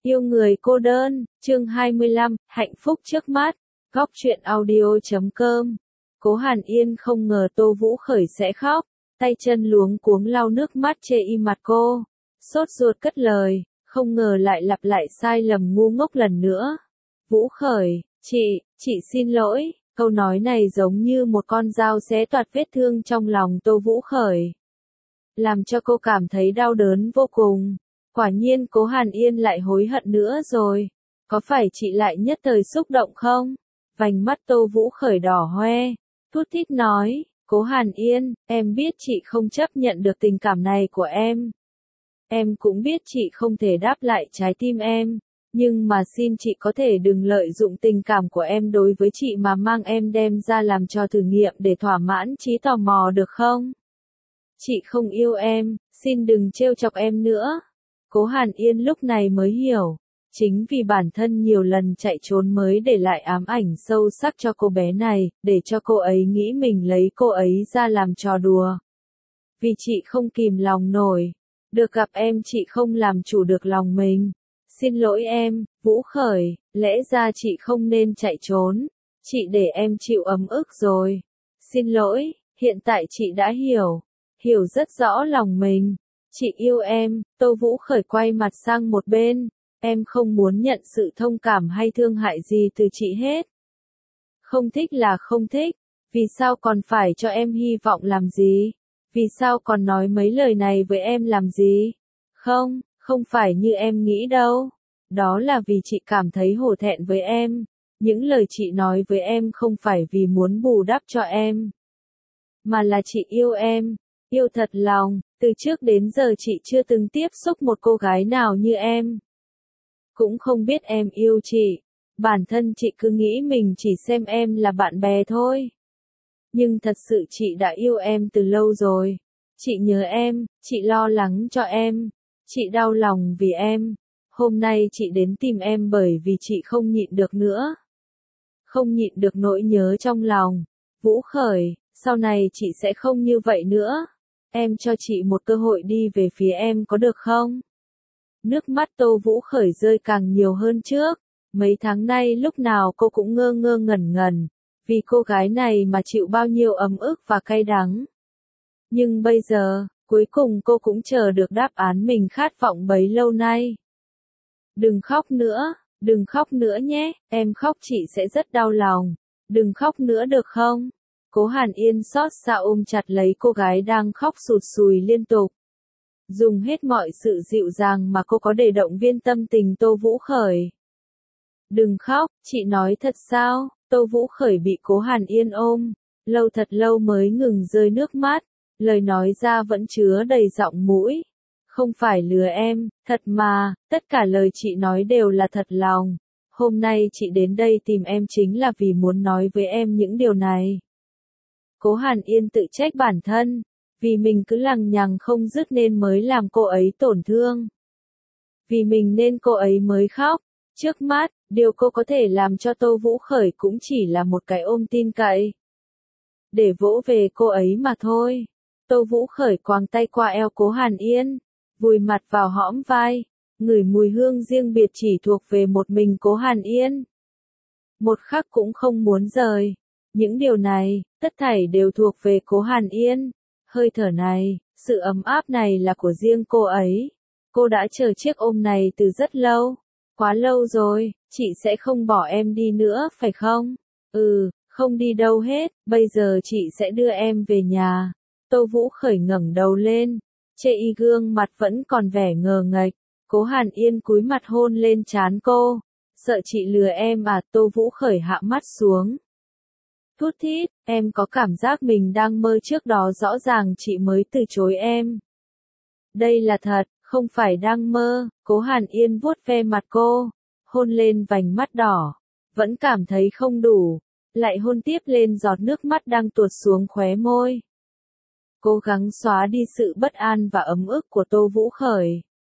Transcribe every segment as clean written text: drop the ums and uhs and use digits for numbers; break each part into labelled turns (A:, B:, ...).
A: Yêu người cô đơn, chương 25, hạnh phúc trước mắt, góc truyện audio.com. Cố Hàn Yên không ngờ Tô Vũ Khởi sẽ khóc, tay chân luống cuống lau nước mắt chê y mặt cô. Sốt ruột cất lời, không ngờ lại lặp lại sai lầm ngu ngốc lần nữa. Vũ Khởi, chị xin lỗi, câu nói này giống như một con dao xé toạc vết thương trong lòng Tô Vũ Khởi. Làm cho cô cảm thấy đau đớn vô cùng. Quả nhiên Cố Hàn Yên lại hối hận nữa rồi. Có phải chị lại nhất thời xúc động không? Vành mắt Tô Vũ Khởi đỏ hoe, thút thít nói, Cố Hàn Yên, em biết chị không chấp nhận được tình cảm này của em. Em cũng biết chị không thể đáp lại trái tim em. Nhưng mà xin chị có thể đừng lợi dụng tình cảm của em đối với chị mà mang em đem ra làm cho thử nghiệm để thỏa mãn trí tò mò được không? Chị không yêu em, xin đừng trêu chọc em nữa. Cố Hàn Yên lúc này mới hiểu, chính vì bản thân nhiều lần chạy trốn mới để lại ám ảnh sâu sắc cho cô bé này, để cho cô ấy nghĩ mình lấy cô ấy ra làm trò đùa. Vì chị không kìm lòng nổi, được gặp em chị không làm chủ được lòng mình. Xin lỗi em, Vũ Khởi, lẽ ra chị không nên chạy trốn, chị để em chịu ấm ức rồi. Xin lỗi, hiện tại chị đã hiểu rất rõ lòng mình. Chị yêu em, Tô Vũ Khởi quay mặt sang một bên, em không muốn nhận sự thông cảm hay thương hại gì từ chị hết. Không thích là không thích, vì sao còn phải cho em hy vọng làm gì? Vì sao còn nói mấy lời này với em làm gì? Không phải như em nghĩ đâu. Đó là vì chị cảm thấy hổ thẹn với em. Những lời chị nói với em không phải vì muốn bù đắp cho em, mà là chị yêu em, yêu thật lòng. Từ trước đến giờ chị chưa từng tiếp xúc một cô gái nào như em. Cũng không biết em yêu chị. Bản thân chị cứ nghĩ mình chỉ xem em là bạn bè thôi. Nhưng thật sự chị đã yêu em từ lâu rồi. Chị nhớ em, chị lo lắng cho em. Chị đau lòng vì em. Hôm nay chị đến tìm em bởi vì chị không nhịn được nữa. Không nhịn được nỗi nhớ trong lòng. Vũ Khởi, sau này chị sẽ không như vậy nữa. Em cho chị một cơ hội đi về phía em có được không? Nước mắt Tô Vũ Khởi rơi càng nhiều hơn trước. Mấy tháng nay lúc nào cô cũng ngơ ngơ ngẩn ngẩn. Vì cô gái này mà chịu bao nhiêu ấm ức và cay đắng. Nhưng bây giờ, cuối cùng cô cũng chờ được đáp án mình khát vọng bấy lâu nay. Đừng khóc nữa nhé, em khóc chị sẽ rất đau lòng. Đừng khóc nữa được không? Cố Hàn Yên xót xa ôm chặt lấy cô gái đang khóc sụt sùi liên tục. Dùng hết mọi sự dịu dàng mà cô có để động viên tâm tình Tô Vũ Khởi. Đừng khóc, chị nói thật sao? Tô Vũ Khởi bị Cố Hàn Yên ôm, thật lâu mới ngừng rơi nước mắt, lời nói ra vẫn chứa đầy giọng mũi. Không phải lừa em, thật mà, tất cả lời chị nói đều là thật lòng. Hôm nay chị đến đây tìm em chính là vì muốn nói với em những điều này. Cố Hàn Yên tự trách bản thân, vì mình cứ lằng nhằng không dứt nên mới làm cô ấy tổn thương. Vì mình nên cô ấy mới khóc. Trước mắt, điều cô có thể làm cho Tô Vũ Khởi cũng chỉ là một cái ôm tin cậy. Để vỗ về cô ấy mà thôi. Tô Vũ Khởi quàng tay qua eo Cố Hàn Yên, vùi mặt vào hõm vai, ngửi mùi hương riêng biệt chỉ thuộc về một mình Cố Hàn Yên. Một khắc cũng không muốn rời. Những điều này, tất thảy đều thuộc về Cố Hàn Yên. Hơi thở này, sự ấm áp này là của riêng cô ấy. Cô đã chờ chiếc ôm này từ rất lâu. Quá lâu rồi, chị sẽ không bỏ em đi nữa phải không? Không đi đâu hết, bây giờ chị sẽ đưa em về nhà. Tô Vũ Khởi ngẩng đầu lên, chê y gương mặt vẫn còn vẻ ngờ nghệch. Cố Hàn Yên cúi mặt hôn lên trán cô. Sợ chị lừa em à? Tô Vũ Khởi hạ mắt xuống. Thút thít, em có cảm giác mình đang mơ, trước đó rõ ràng chị mới từ chối em. Đây là thật, không phải đang mơ. Cố Hàn Yên vuốt ve mặt cô, hôn lên vành mắt đỏ, vẫn cảm thấy không đủ, lại hôn tiếp lên giọt nước mắt đang tuột xuống khóe môi. Cố gắng xóa đi sự bất an và ấm ức của Tô Vũ Khởi.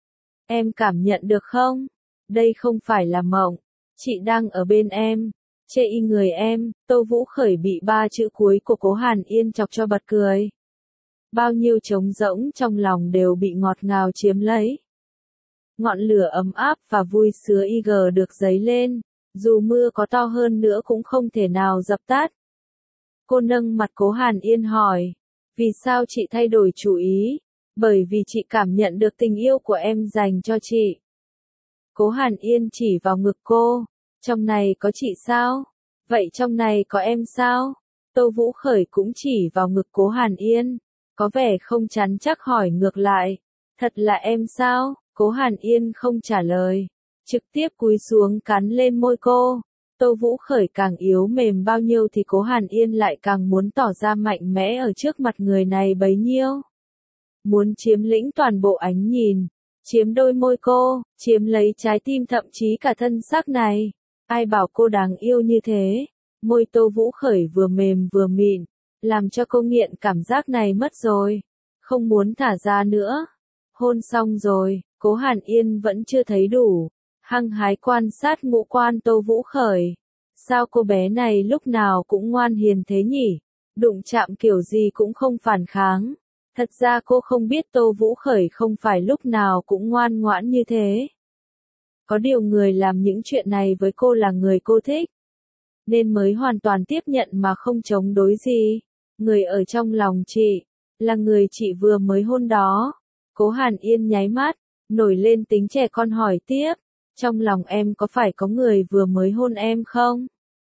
A: Em cảm nhận được không? Đây không phải là mộng, chị đang ở bên em. Chê y người em. Tô Vũ Khởi bị 3 chữ cuối của Cố Hàn Yên chọc cho bật cười. Bao nhiêu trống rỗng trong lòng đều bị ngọt ngào chiếm lấy. Ngọn lửa ấm áp và vui sướng IG được dấy lên, dù mưa có to hơn nữa cũng không thể nào dập tắt. Cô nâng mặt Cố Hàn Yên hỏi, vì sao chị thay đổi chủ ý? Bởi vì chị cảm nhận được tình yêu của em dành cho chị. Cố Hàn Yên chỉ vào ngực cô, trong này có chị sao? Vậy trong này có em sao? Tô Vũ Khởi cũng chỉ vào ngực Cố Hàn Yên, có vẻ không chắn chắc hỏi ngược lại, thật là em sao? Cố Hàn Yên không trả lời, trực tiếp cúi xuống cắn lên môi cô. Tô Vũ Khởi càng yếu mềm bao nhiêu thì Cố Hàn Yên lại càng muốn tỏ ra mạnh mẽ ở trước mặt người này bấy nhiêu. Muốn chiếm lĩnh toàn bộ ánh nhìn, chiếm đôi môi cô, chiếm lấy trái tim thậm chí cả thân xác này. Ai bảo cô đáng yêu như thế? Môi Tô Vũ Khởi vừa mềm vừa mịn, làm cho cô nghiện cảm giác này mất rồi. Không muốn thả ra nữa. Hôn xong rồi, Cố Hàn Yên vẫn chưa thấy đủ. Hăng hái quan sát ngũ quan Tô Vũ Khởi. Sao cô bé này lúc nào cũng ngoan hiền thế nhỉ? Đụng chạm kiểu gì cũng không phản kháng. Thật ra cô không biết Tô Vũ Khởi không phải lúc nào cũng ngoan ngoãn như thế. Có điều người làm những chuyện này với cô là người cô thích, nên mới hoàn toàn tiếp nhận mà không chống đối gì. Người ở trong lòng chị, là người chị vừa mới hôn đó. Cố Hàn Yên nháy mắt, nổi lên tính trẻ con hỏi tiếp, trong lòng em có phải có người vừa mới hôn em không?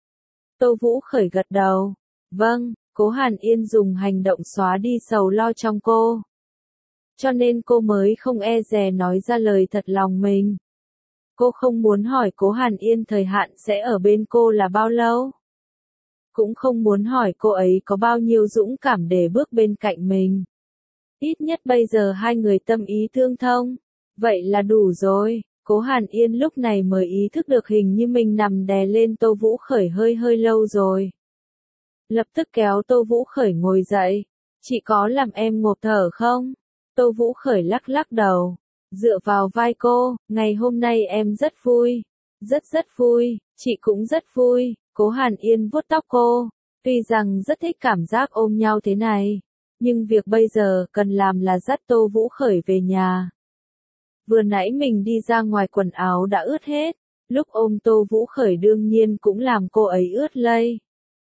A: Tô Vũ Khởi gật đầu, vâng. Cố Hàn Yên dùng hành động xóa đi sầu lo trong cô. Cho nên cô mới không e dè nói ra lời thật lòng mình. Cô không muốn hỏi Cố Hàn Yên thời hạn sẽ ở bên cô là bao lâu. Cũng không muốn hỏi cô ấy có bao nhiêu dũng cảm để bước bên cạnh mình. Ít nhất bây giờ hai người tâm ý tương thông. Vậy là đủ rồi. Cố Hàn Yên lúc này mới ý thức được hình như mình nằm đè lên Tô Vũ Khởi hơi lâu rồi. Lập tức kéo Tô Vũ Khởi ngồi dậy. Chị có làm em ngộp thở không? Tô Vũ Khởi lắc đầu. Dựa vào vai cô, ngày hôm nay em rất vui. Rất vui, chị cũng rất vui. Cố Hàn Yên vuốt tóc cô. Tuy rằng rất thích cảm giác ôm nhau thế này. Nhưng việc bây giờ cần làm là dắt Tô Vũ Khởi về nhà. Vừa nãy mình đi ra ngoài quần áo đã ướt hết. Lúc ôm Tô Vũ Khởi đương nhiên cũng làm cô ấy ướt lây.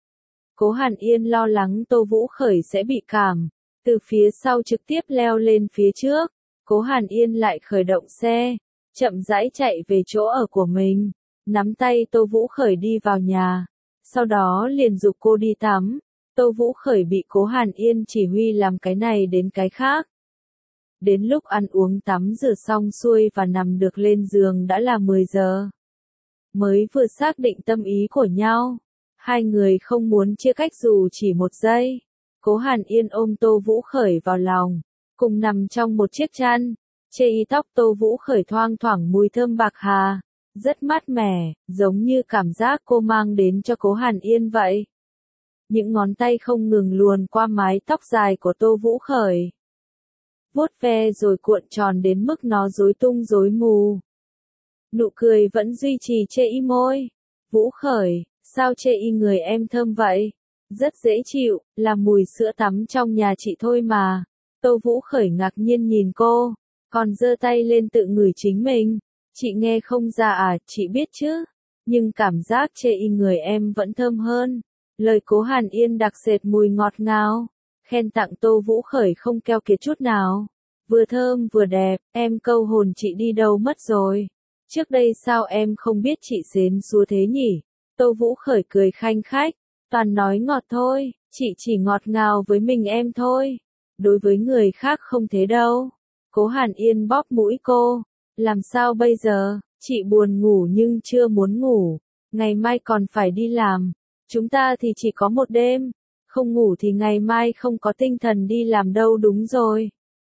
A: Cố Hàn Yên lo lắng Tô Vũ Khởi sẽ bị cảm, từ phía sau trực tiếp leo lên phía trước. Cố Hàn Yên lại khởi động xe, chậm rãi chạy về chỗ ở của mình, nắm tay Tô Vũ Khởi đi vào nhà, sau đó liền giục cô đi tắm. Tô Vũ Khởi bị Cố Hàn Yên chỉ huy làm cái này đến cái khác. Đến lúc ăn uống tắm rửa xong xuôi và nằm được lên giường đã là 10 giờ. Mới vừa xác định tâm ý của nhau. Hai người không muốn chia cách dù chỉ một giây. Cố Hàn Yên ôm Tô Vũ Khởi vào lòng, cùng nằm trong một chiếc chăn. Chê y tóc Tô Vũ Khởi thoang thoảng mùi thơm bạc hà, rất mát mẻ, giống như cảm giác cô mang đến cho Cố Hàn Yên vậy. Những ngón tay không ngừng luồn qua mái tóc dài của Tô Vũ Khởi. Vuốt ve rồi cuộn tròn đến mức nó rối tung rối mù. Nụ cười vẫn duy trì chê y môi. Vũ Khởi, sao chê y người em thơm vậy? Rất dễ chịu, là mùi sữa tắm trong nhà chị thôi mà. Tô Vũ Khởi ngạc nhiên nhìn cô, còn giơ tay lên tự ngửi chính mình. Chị nghe không ra à, chị biết chứ. Nhưng cảm giác chê y người em vẫn thơm hơn. Lời Cố Hàn Yên đặc sệt mùi ngọt ngào. Khen tặng Tô Vũ Khởi không keo kiệt chút nào. Vừa thơm vừa đẹp, em câu hồn chị đi đâu mất rồi. Trước đây sao em không biết chị xến xúa thế nhỉ? Tô Vũ Khởi cười khanh khách, toàn nói ngọt thôi, chị chỉ ngọt ngào với mình em thôi. Đối với người khác không thế đâu. Cố Hàn Yên bóp mũi cô, làm sao bây giờ, chị buồn ngủ nhưng chưa muốn ngủ, ngày mai còn phải đi làm, chúng ta thì chỉ có một đêm, không ngủ thì ngày mai không có tinh thần đi làm đâu đúng rồi.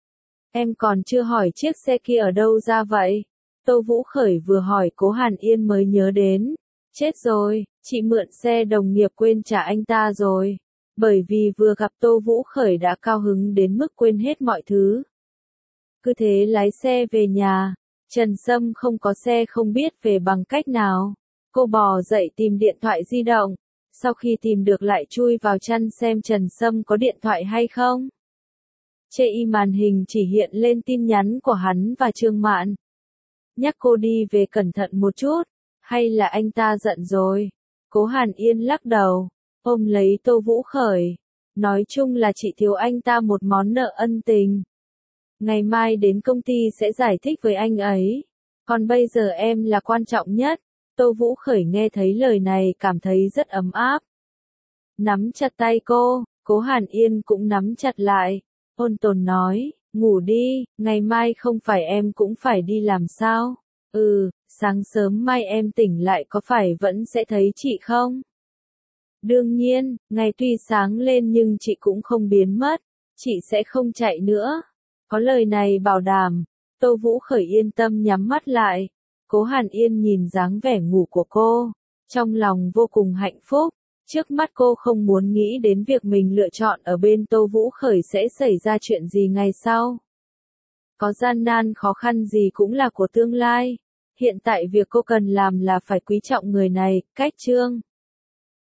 A: Em còn chưa hỏi chiếc xe kia ở đâu ra vậy? Tô Vũ Khởi vừa hỏi Cố Hàn Yên mới nhớ đến. Chết rồi, chị mượn xe đồng nghiệp quên trả anh ta rồi. Bởi vì vừa gặp Tô Vũ Khởi đã cao hứng đến mức quên hết mọi thứ. Cứ thế lái xe về nhà. Trần Sâm không có xe không biết về bằng cách nào. Cô bò dậy tìm điện thoại di động. Sau khi tìm được lại chui vào chăn xem Trần Sâm có điện thoại hay không. Chê y màn hình chỉ hiện lên tin nhắn của hắn và Trương Mạn. nhắc cô đi về cẩn thận một chút, hay là anh ta giận rồi? Cố Hàn Yên lắc đầu, ôm lấy Tô Vũ Khởi. Nói chung là chị thiếu anh ta một món nợ ân tình. Ngày mai đến công ty sẽ giải thích với anh ấy. Còn bây giờ em là quan trọng nhất. Tô Vũ Khởi nghe thấy lời này cảm thấy rất ấm áp. Nắm chặt tay cô, Cố Hàn Yên cũng nắm chặt lại. Ôn tồn nói, ngủ đi, ngày mai không phải em cũng phải đi làm sao? Sáng sớm mai em tỉnh lại có phải vẫn sẽ thấy chị không? Đương nhiên, ngày tuy sáng lên nhưng chị cũng không biến mất, chị sẽ không chạy nữa. Có lời này bảo đảm, Tô Vũ Khởi yên tâm nhắm mắt lại. Cố Hàn Yên nhìn dáng vẻ ngủ của cô, trong lòng vô cùng hạnh phúc. Trước mắt cô không muốn nghĩ đến việc mình lựa chọn ở bên Tô Vũ Khởi sẽ xảy ra chuyện gì ngày sau. Có gian nan khó khăn gì cũng là của tương lai. Hiện tại việc cô cần làm là phải quý trọng người này. Cách chương